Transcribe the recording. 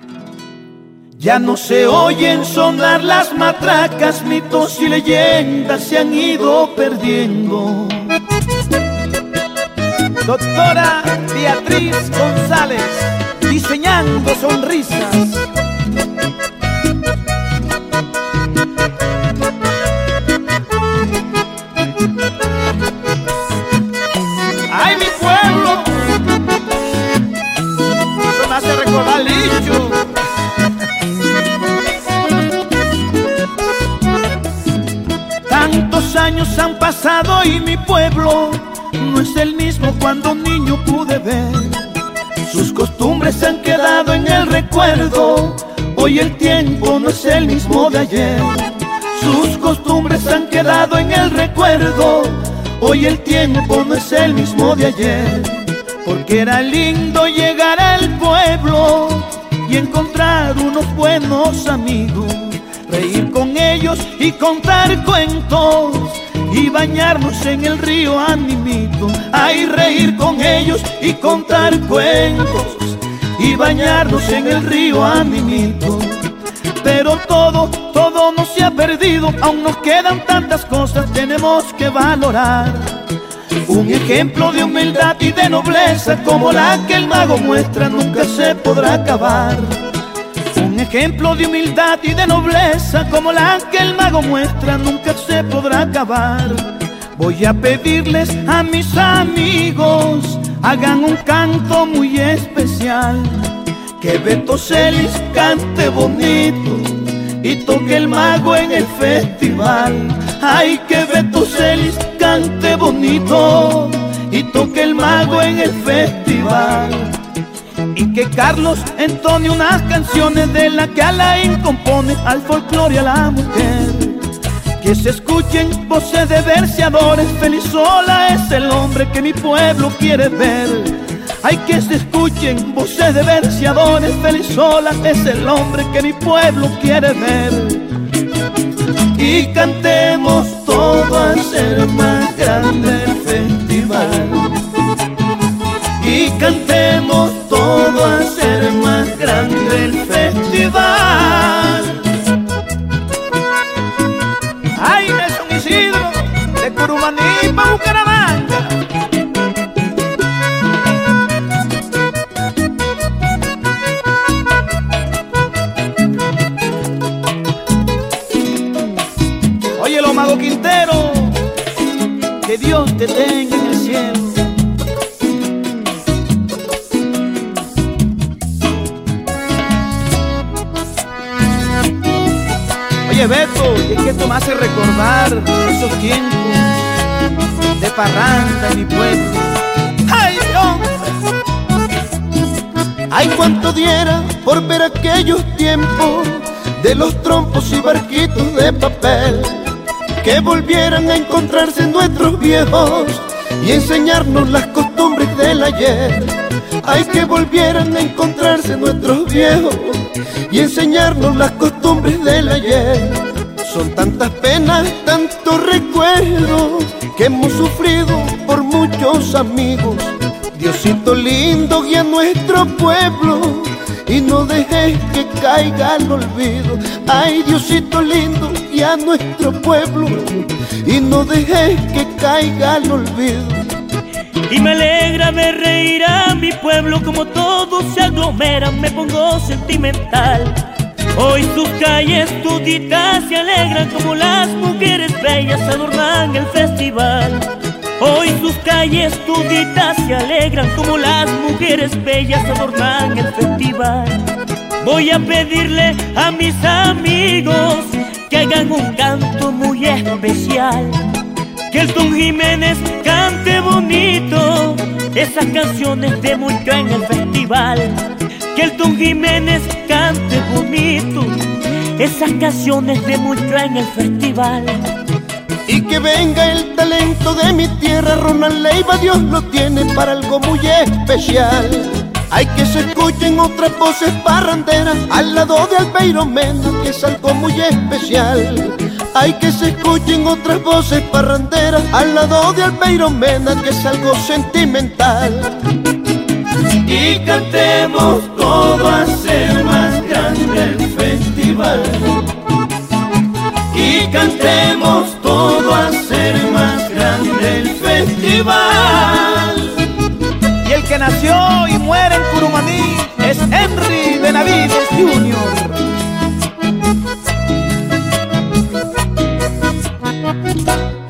Ya no se oyen sonar las matracas, mitos y leyendas se han ido perdiendo. Doctora Beatriz González, diseñando sonrisas. ¡Ay, mi pueblo! Eso me hace recordar Licho. Tantos años han pasado y mi pueblo no es el mismo cuando niño pude ver. Sus costumbres se han quedado en el recuerdo. Hoy el tiempo no es el mismo de ayer. Sus costumbres se han quedado en el recuerdo. Hoy el tiempo no es el mismo de ayer. Porque era lindo llegar al pueblo y encontrar unos buenos amigos, reír con ellos y contar cuentos y bañarnos en el río Animito. Ay, reír con ellos y contar cuentos y bañarnos en el río Animito. Pero todo no se ha perdido, aún nos quedan tantas cosas, tenemos que valorar. Un ejemplo de humildad y de nobleza como la que el mago muestra nunca se podrá acabar. Un ejemplo de humildad y de nobleza como la que el mago muestra nunca se podrá acabar. Voy a pedirles a mis amigos hagan un canto muy especial, que Beto Celis cante bonito y toque el mago en el festival. Ay, que Beto Celis cante bonito y toque el mago en el festival. Y que Carlos entone unas canciones de la que Alain compone al folclore y a la mujer. Que se escuchen voces de verseadores, Felizola es el hombre que mi pueblo quiere ver. Ay, que se escuchen voces de verseadores, Felizola es el hombre que mi pueblo quiere ver. Y cantemos todo a ser más grande el festival. Y cantemos todo a ser más grande el festival. Ay, Nelson Isidro, de Curumaní pa' Bucaramanga. Oye, lo Mago Quintero, que Dios te tenga en el cielo. Oye, Beto, y es que esto me hace recordar esos tiempos de parranda en mi pueblo. ¡Ay, Dios! Ay, cuánto diera por ver aquellos tiempos de los trompos y barquitos de papel, que volvieran a encontrarse nuestros viejos y enseñarnos las costumbres del ayer. Ay, que volvieran a encontrarse nuestros viejos y enseñarnos las costumbres del ayer. Son tantas penas, tantos recuerdos que hemos sufrido por muchos amigos. Diosito lindo, guía nuestro pueblo y no dejes que caiga al olvido. Ay, Diosito lindo, guía nuestro pueblo y no dejes que caiga al olvido. Y me alegra ver reír a mi pueblo, como todos se aglomeran, me pongo sentimental. Hoy sus calles toditas se alegran, como las mujeres bellas adornan el festival. Hoy sus calles toditas se alegran, como las mujeres bellas adornan el festival. Voy a pedirle a mis amigos que hagan un canto muy especial, que el Don Jiménez cante bonito esas canciones de mucho en el festival. Que el Don Jiménez cante bonito esas canciones de mucho en el festival. Y que venga el talento de mi tierra, Ronald Leiva, Dios lo tiene para algo muy especial. Hay que se escuchen otras voces parranderas al lado de Albeiro Mena, que es algo muy especial. Hay que se escuchen otras voces parranderas al lado de Albeiro Mena, que es algo sentimental. Y cantemos todo a ser más cantemos todo a hacer más grande el festival. Y el que nació y muere en Curumaní es Henry Benavides Jr.